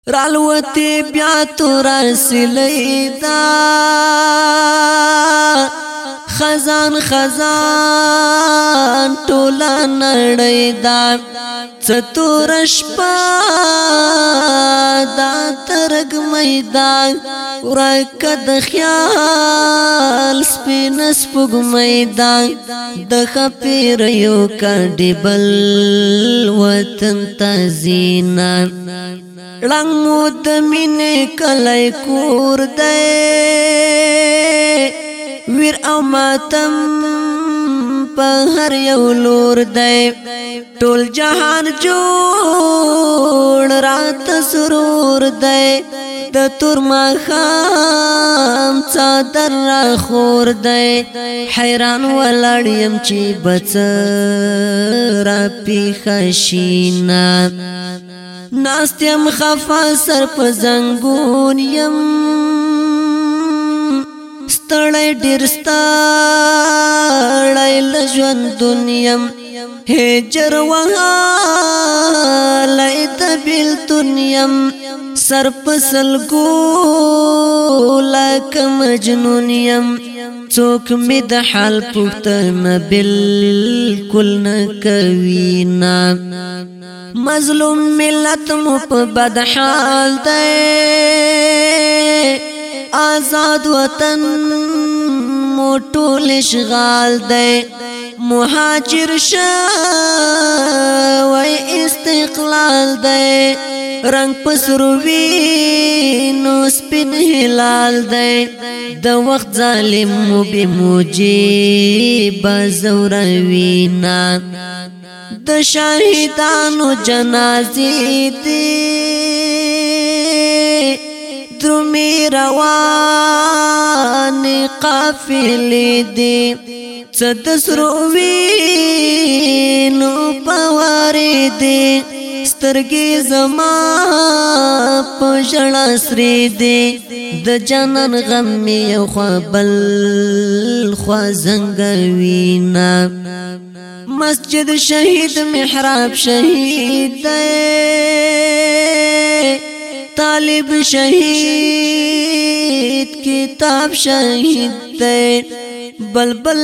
رالوتی بیا تو رسلی دا خزان خزان ټوله نړۍ دا څتور شپه دا ترګ میدان ورکه د خیال سپین سپوږمۍ دا د خپیر یو کډبل وطن تزینا لنګ مود مینه کله کور دی ویر او ماتم په هر یو لور دی ټول جهان جوړ رات سرور دی د تور ماښام څادر را خور دی حیران ولاړ یم چې بڅ را پیښه شینا ناست یم خفا سر په زنګون یم ستړی ډېر ستړی له ژوندون یم هجر وهلی د بېلتون یم سر په سلګو لکه مجنون یم څوک مې د حال پوښتنه بلکل نه کوي نه مظلوم ملت مو په بد حال دی آزاد وطن مو ټول اشغال دی مهاجر شوی استقلال دی رنگ پسرو وینو سپین هلال دی د وخت ظالم مو بی موجب زوروینا د شاهدانو جنازې دي درومي روان قافلې دي څه د سرو وینو پوارې دي سترګې زما په ژړا سرې دي د جانان غم مې یو خوا بل خوا زنګوینا مسجد شهید محراب شهید دی طالب شهید کتاب شهید دی بلبل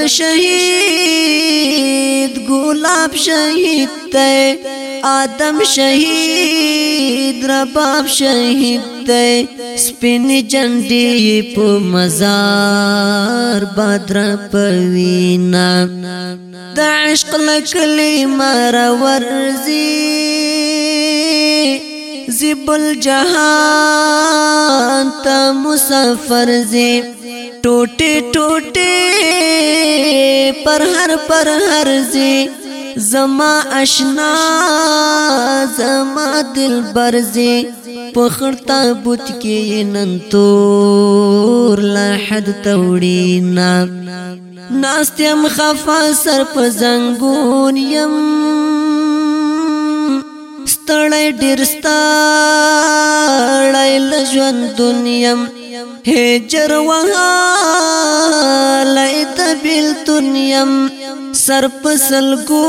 شهید گلاب شهید دی آدم شهید رباب شهید دی سپینی جنډې په مزار بدر پوینا د عشق لکلی مر ورزی زیب الجهان تا مسافر زی ټوټه ټوټه پر هر زی زما آشنا زما دل برزی پخړ تابوت کې نن تور لا حد توړینا ناست یم خفا سر په زنګون یم ستړی ډېر ستړی له ژوندون یم هجر وهلی د بېلتون یم سر په سلګو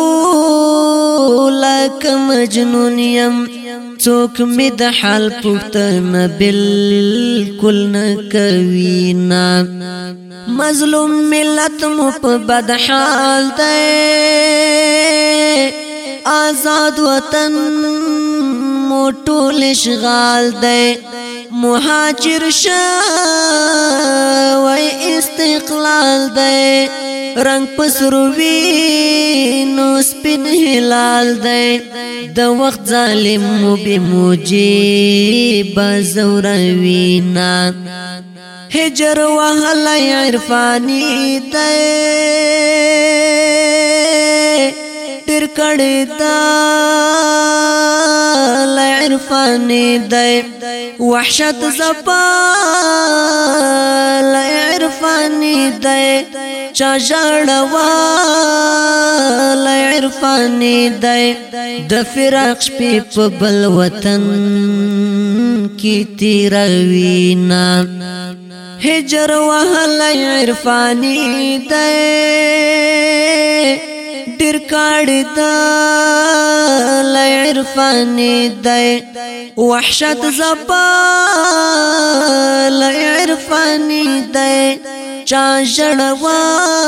لکه مجنون یم څوک مې د حال پوښتنه بلکل نه کوي نه مظلوم ملت مو په بد حال دی آزاد وطن مو ټول اشغال دی مهاجر شوی استقلال دی رنگ پسرو وینو سپین هلال دی د وخت ظالم مو بی موجب زوروینا هجر وهلی عرفانی دی ډېر کړی دا عرفانی دی وحشت زبال عرفانی دی چا ژړوال عرفانی دی د فراق شپې په بل وطن کې تیروینا هجر وهلی عرفانی دی ډیر کاړه دا لعرفانی دی وحشت زبا لعرفانی دی چا جړوا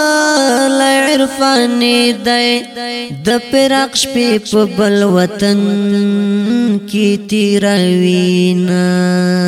لعرفانی دی د پراق شپې په بل وطن کې تیروینا